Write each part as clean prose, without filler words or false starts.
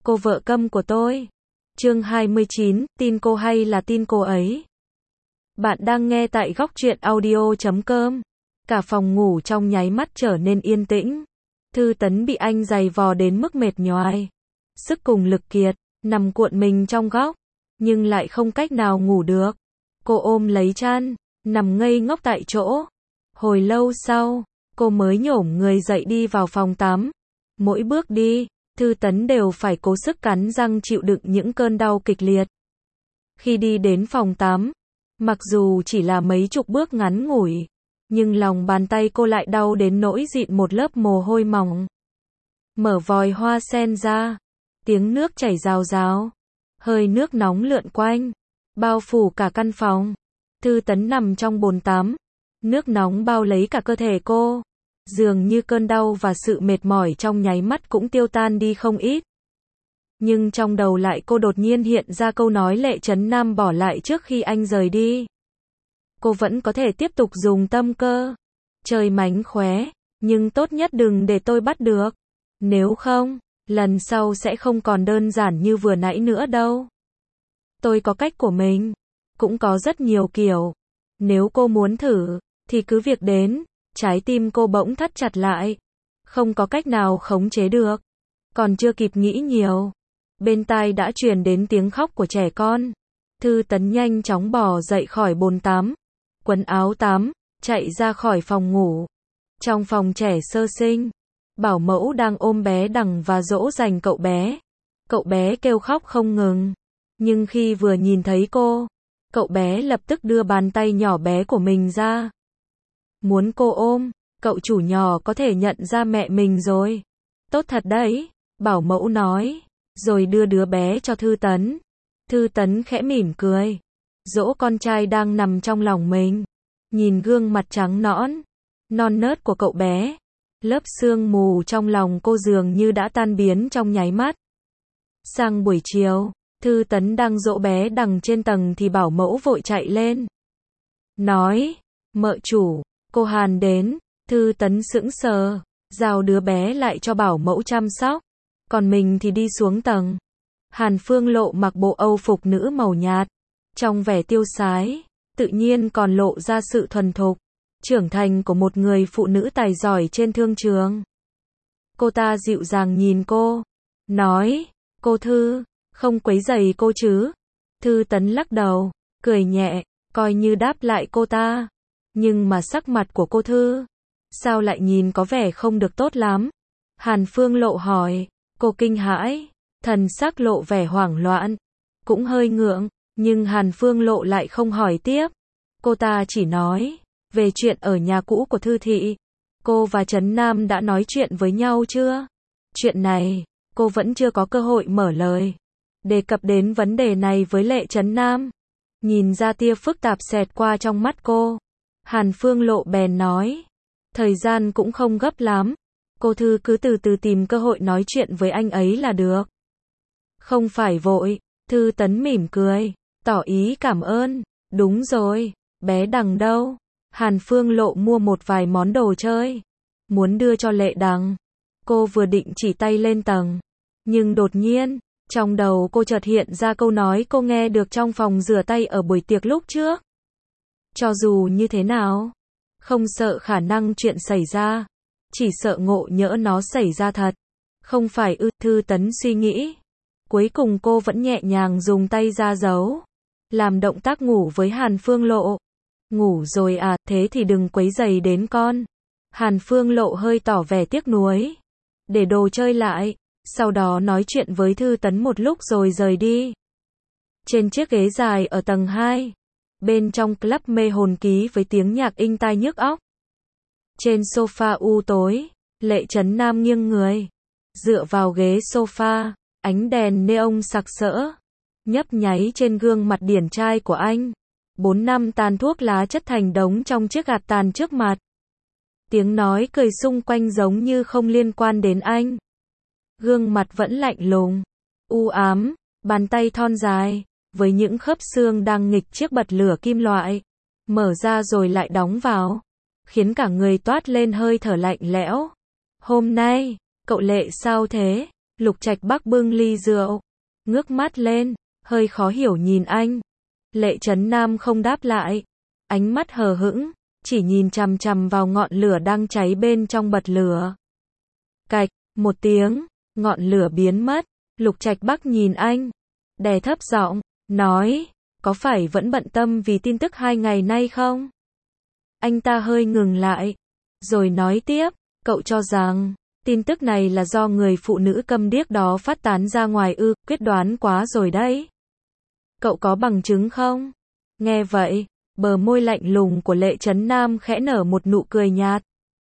cô vợ câm của tôi. Chương 29, tin cô hay là tin cô ấy? Bạn đang nghe tại góc truyện audio.com. Cả phòng ngủ trong nháy mắt trở nên yên tĩnh. Thư Tấn bị anh giày vò đến mức mệt nhoài. Sức cùng lực kiệt, nằm cuộn mình trong góc, nhưng lại không cách nào ngủ được. Cô ôm lấy chăn, nằm ngây ngốc tại chỗ. Hồi lâu sau, cô mới nhổm người dậy đi vào phòng tắm. Mỗi bước đi, Thư Tấn đều phải cố sức cắn răng chịu đựng những cơn đau kịch liệt. Khi đi đến phòng tắm, mặc dù chỉ là mấy chục bước ngắn ngủi, nhưng lòng bàn tay cô lại đau đến nỗi dịn một lớp mồ hôi mỏng. Mở vòi hoa sen ra, tiếng nước chảy rào rào, hơi nước nóng lượn quanh, bao phủ cả căn phòng. Thư Tấn nằm trong bồn tắm, nước nóng bao lấy cả cơ thể cô. Dường như cơn đau và sự mệt mỏi trong nháy mắt cũng tiêu tan đi không ít. Nhưng trong đầu lại cô đột nhiên hiện ra câu nói Lệ Chấn Nam bỏ lại trước khi anh rời đi. Cô vẫn có thể tiếp tục dùng tâm cơ, chơi mánh khóe, nhưng tốt nhất đừng để tôi bắt được. Nếu không, lần sau sẽ không còn đơn giản như vừa nãy nữa đâu. Tôi có cách của mình, cũng có rất nhiều kiểu. Nếu cô muốn thử, thì cứ việc đến. Trái tim cô bỗng thắt chặt lại, không có cách nào khống chế được. Còn chưa kịp nghĩ nhiều, bên tai đã truyền đến tiếng khóc của trẻ con. Thư Tấn nhanh chóng bò dậy khỏi bồn tắm, quần áo tắm, chạy ra khỏi phòng ngủ. Trong phòng trẻ sơ sinh, bảo mẫu đang ôm bé Đằng và dỗ dành cậu bé. Cậu bé kêu khóc không ngừng, nhưng khi vừa nhìn thấy cô, cậu bé lập tức đưa bàn tay nhỏ bé của mình ra. Muốn cô ôm, cậu chủ nhỏ có thể nhận ra mẹ mình rồi. Tốt thật đấy, bảo mẫu nói, rồi đưa đứa bé cho Thư Tấn. Thư Tấn khẽ mỉm cười, dỗ con trai đang nằm trong lòng mình. Nhìn gương mặt trắng nõn, non nớt của cậu bé, lớp sương mù trong lòng cô dường như đã tan biến trong nháy mắt. Sang buổi chiều, Thư Tấn đang dỗ bé Đằng trên tầng thì bảo mẫu vội chạy lên. Nói, mợ chủ, cô Hàn đến. Thư Tấn sững sờ, giao đứa bé lại cho bảo mẫu chăm sóc. Còn mình thì đi xuống tầng. Hàn Phương Lộ mặc bộ âu phục nữ màu nhạt. Trong vẻ tiêu sái, tự nhiên còn lộ ra sự thuần thục, trưởng thành của một người phụ nữ tài giỏi trên thương trường. Cô ta dịu dàng nhìn cô, nói, cô Thư, không quấy rầy cô chứ? Thư Tấn lắc đầu, cười nhẹ, coi như đáp lại cô ta. Nhưng mà sắc mặt của cô Thư, sao lại nhìn có vẻ không được tốt lắm? Hàn Phương Lộ hỏi, cô kinh hãi, thần sắc lộ vẻ hoảng loạn, cũng hơi ngượng, nhưng Hàn Phương Lộ lại không hỏi tiếp. Cô ta chỉ nói, về chuyện ở nhà cũ của Thư thị, cô và Trấn Nam đã nói chuyện với nhau chưa? Chuyện này, cô vẫn chưa có cơ hội mở lời, đề cập đến vấn đề này với Lệ Trấn Nam. Nhìn ra tia phức tạp xẹt qua trong mắt cô, Hàn Phương Lộ bèn nói, thời gian cũng không gấp lắm, cô Thư cứ từ từ tìm cơ hội nói chuyện với anh ấy là được. Không phải vội. Thư Tấn mỉm cười, tỏ ý cảm ơn. Đúng rồi, bé Đằng đâu? Hàn Phương Lộ mua một vài món đồ chơi, muốn đưa cho Lệ Đằng. Cô vừa định chỉ tay lên tầng, nhưng đột nhiên, trong đầu cô chợt hiện ra câu nói cô nghe được trong phòng rửa tay ở buổi tiệc lúc trước. Cho dù như thế nào, không sợ khả năng chuyện xảy ra, chỉ sợ ngộ nhỡ nó xảy ra thật. Không phải ư? Thư Tấn suy nghĩ. Cuối cùng cô vẫn nhẹ nhàng dùng tay ra giấu, làm động tác ngủ với Hàn Phương Lộ. Ngủ rồi à, thế thì đừng quấy rầy đến con. Hàn Phương Lộ hơi tỏ vẻ tiếc nuối, để đồ chơi lại, sau đó nói chuyện với Thư Tấn một lúc rồi rời đi. Trên chiếc ghế dài ở tầng 2, bên trong club mê hồn ký với tiếng nhạc inh tai nhức óc. Trên sofa u tối, Lệ Trấn Nam nghiêng người, dựa vào ghế sofa, ánh đèn neon sặc sỡ, nhấp nháy trên gương mặt điển trai của anh. 4 năm tàn thuốc lá chất thành đống trong chiếc gạt tàn trước mặt. Tiếng nói cười xung quanh giống như không liên quan đến anh. Gương mặt vẫn lạnh lùng, u ám, bàn tay thon dài, với những khớp xương đang nghịch chiếc bật lửa kim loại, mở ra rồi lại đóng vào, khiến cả người toát lên hơi thở lạnh lẽo. Hôm nay, cậu Lệ sao thế? Lục Trạch Bắc bưng ly rượu, ngước mắt lên, hơi khó hiểu nhìn anh. Lệ Trấn Nam không đáp lại, ánh mắt hờ hững, chỉ nhìn chằm chằm vào ngọn lửa đang cháy bên trong bật lửa. Cạch, một tiếng, ngọn lửa biến mất. Lục Trạch Bắc nhìn anh, đè thấp giọng, nói, có phải vẫn bận tâm vì tin tức 2 ngày nay không? Anh ta hơi ngừng lại, rồi nói tiếp, cậu cho rằng, tin tức này là do người phụ nữ câm điếc đó phát tán ra ngoài ư, quyết đoán quá rồi đấy. Cậu có bằng chứng không? Nghe vậy, bờ môi lạnh lùng của Lệ Trấn Nam khẽ nở một nụ cười nhạt.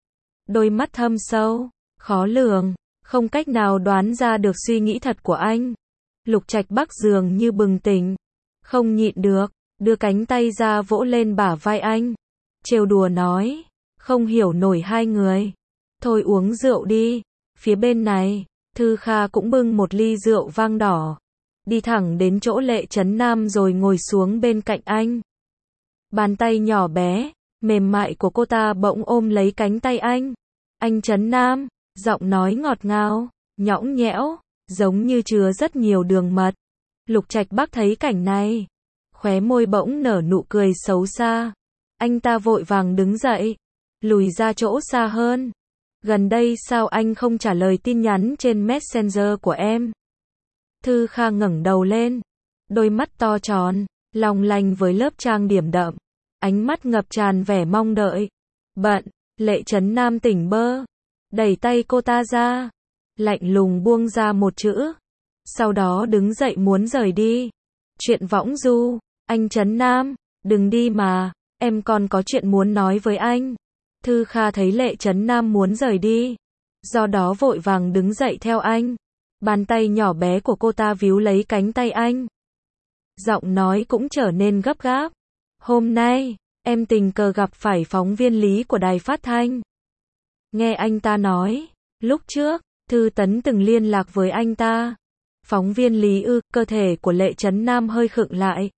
Đôi mắt thâm sâu, khó lường, không cách nào đoán ra được suy nghĩ thật của anh. Lục Trạch Bắc dường như bừng tỉnh, không nhịn được, đưa cánh tay ra vỗ lên bả vai anh. Trêu đùa nói, không hiểu nổi hai người. Thôi uống rượu đi. Phía bên này, Thư Kha cũng bưng một ly rượu vang đỏ, đi thẳng đến chỗ Lệ Trấn Nam rồi ngồi xuống bên cạnh anh. Bàn tay nhỏ bé, mềm mại của cô ta bỗng ôm lấy cánh tay anh. Anh Trấn Nam, giọng nói ngọt ngào, nhõng nhẽo, giống như chứa rất nhiều đường mật. Lục Trạch Bắc thấy cảnh này, khóe môi bỗng nở nụ cười xấu xa. Anh ta vội vàng đứng dậy, lùi ra chỗ xa hơn. Gần đây sao anh không trả lời tin nhắn trên Messenger của em? Thư Kha ngẩng đầu lên, đôi mắt to tròn, long lanh với lớp trang điểm đậm, ánh mắt ngập tràn vẻ mong đợi. Bận. Lệ Trấn Nam tỉnh bơ, đẩy tay cô ta ra, lạnh lùng buông ra một chữ, sau đó đứng dậy muốn rời đi. Chuyện võng du, anh Trấn Nam, đừng đi mà, em còn có chuyện muốn nói với anh. Thư Kha thấy Lệ Trấn Nam muốn rời đi, do đó vội vàng đứng dậy theo anh. Bàn tay nhỏ bé của cô ta víu lấy cánh tay anh. Giọng nói cũng trở nên gấp gáp. Hôm nay, em tình cờ gặp phải phóng viên Lý của đài phát thanh. Nghe anh ta nói, lúc trước, Thư Tấn từng liên lạc với anh ta. Phóng viên Lý ư? Cơ thể của Lệ Trấn Nam hơi khựng lại.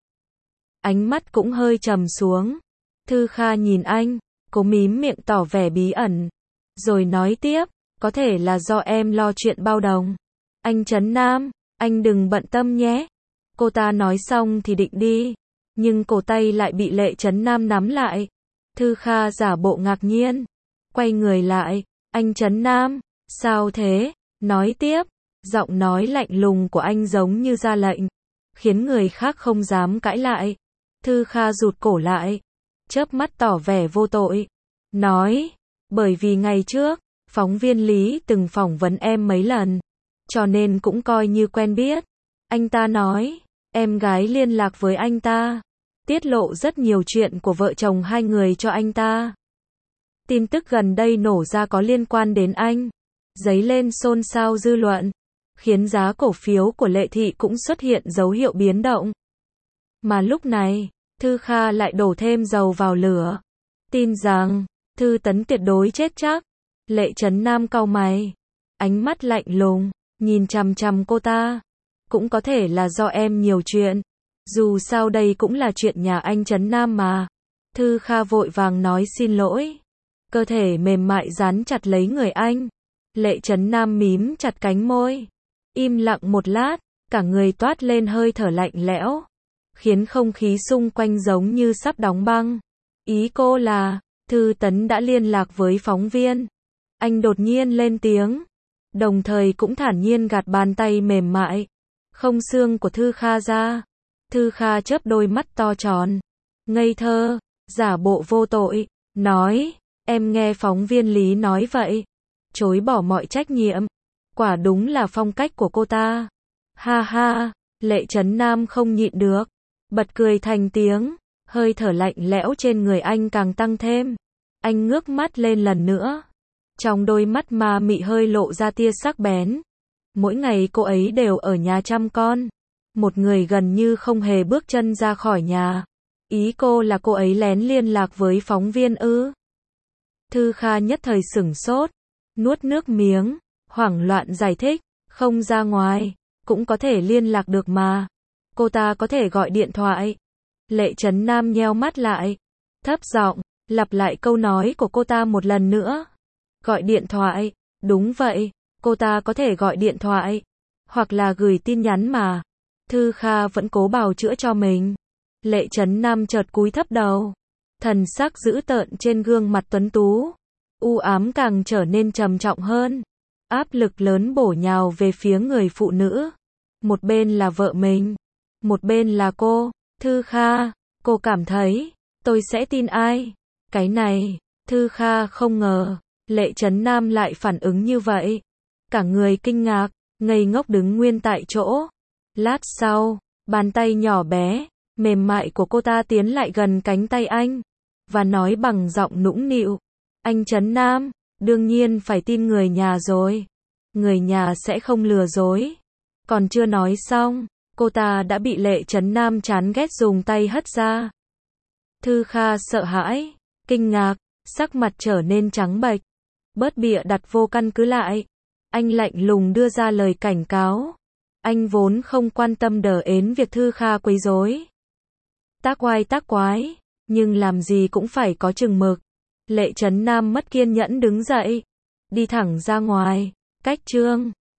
Ánh mắt cũng hơi trầm xuống. Thư Kha nhìn anh, cố mím miệng tỏ vẻ bí ẩn. Rồi nói tiếp, có thể là do em lo chuyện bao đồng. Anh Trấn Nam, anh đừng bận tâm nhé. Cô ta nói xong thì định đi, nhưng cổ tay lại bị Lệ Trấn Nam nắm lại. Thư Kha giả bộ ngạc nhiên, quay người lại, anh Trấn Nam, sao thế? Nói tiếp, giọng nói lạnh lùng của anh giống như ra lệnh, khiến người khác không dám cãi lại. Thư Kha rụt cổ lại, chớp mắt tỏ vẻ vô tội, nói, bởi vì ngày trước, phóng viên Lý từng phỏng vấn em mấy lần, cho nên cũng coi như quen biết. Anh ta nói, em gái liên lạc với anh ta, tiết lộ rất nhiều chuyện của vợ chồng hai người cho anh ta. Tin tức gần đây nổ ra có liên quan đến anh, dấy lên xôn xao dư luận, khiến giá cổ phiếu của Lệ Thị cũng xuất hiện dấu hiệu biến động. Mà lúc này, Thư Kha lại đổ thêm dầu vào lửa, tin rằng Thư Tấn tuyệt đối chết chắc. Lệ Trấn Nam cau mày, ánh mắt lạnh lùng, nhìn chằm chằm cô ta. Cũng có thể là do em nhiều chuyện, dù sao đây cũng là chuyện nhà anh Trấn Nam mà. Thư Kha vội vàng nói xin lỗi, cơ thể mềm mại dán chặt lấy người anh. Lệ Trấn Nam mím chặt cánh môi, im lặng một lát, cả người toát lên hơi thở lạnh lẽo, khiến không khí xung quanh giống như sắp đóng băng. Ý cô là, Thư Tấn đã liên lạc với phóng viên. Anh đột nhiên lên tiếng, đồng thời cũng thản nhiên gạt bàn tay mềm mại, không xương của Thư Kha ra. Thư Kha chớp đôi mắt to tròn, ngây thơ, giả bộ vô tội, nói, em nghe phóng viên Lý nói vậy, chối bỏ mọi trách nhiệm. Quả đúng là phong cách của cô ta. Ha ha, Lệ Trấn Nam không nhịn được, bật cười thành tiếng, hơi thở lạnh lẽo trên người anh càng tăng thêm. Anh ngước mắt lên lần nữa, trong đôi mắt ma mị hơi lộ ra tia sắc bén. Mỗi ngày cô ấy đều ở nhà chăm con, một người gần như không hề bước chân ra khỏi nhà. Ý cô là cô ấy lén liên lạc với phóng viên ư? Thư Kha nhất thời sửng sốt, nuốt nước miếng, hoảng loạn giải thích, không ra ngoài, cũng có thể liên lạc được mà. Cô ta có thể gọi điện thoại. Lệ Trấn Nam nheo mắt lại, thấp giọng, lặp lại câu nói của cô ta một lần nữa. Gọi điện thoại, đúng vậy, Cô ta có thể gọi điện thoại, hoặc là gửi tin nhắn mà. Thư Kha vẫn cố bào chữa cho mình. Lệ Chấn Nam chợt cúi thấp đầu. Thần sắc dữ tợn trên gương mặt tuấn tú. U ám càng trở nên trầm trọng hơn. Áp lực lớn bổ nhào về phía người phụ nữ. Một bên là vợ mình, một bên là cô. Thư Kha, cô cảm thấy, tôi sẽ tin ai? Cái này, Thư Kha không ngờ, Lệ Chấn Nam lại phản ứng như vậy. Cả người kinh ngạc, ngây ngốc đứng nguyên tại chỗ. Lát sau, bàn tay nhỏ bé, mềm mại của cô ta tiến lại gần cánh tay anh, và nói bằng giọng nũng nịu. Anh Chấn Nam, đương nhiên phải tin người nhà rồi. Người nhà sẽ không lừa dối. Còn chưa nói xong, cô ta đã bị Lệ Chấn Nam chán ghét dùng tay hất ra. Thư Kha sợ hãi, kinh ngạc, sắc mặt trở nên trắng bệch. Bớt bịa đặt vô căn cứ lại. Anh lạnh lùng đưa ra lời cảnh cáo. Anh vốn không quan tâm đờ ến việc Thư Kha quấy rối. Tác oai tác quái, nhưng làm gì cũng phải có chừng mực. Lệ Chấn Nam mất kiên nhẫn đứng dậy, đi thẳng ra ngoài. Cách Trương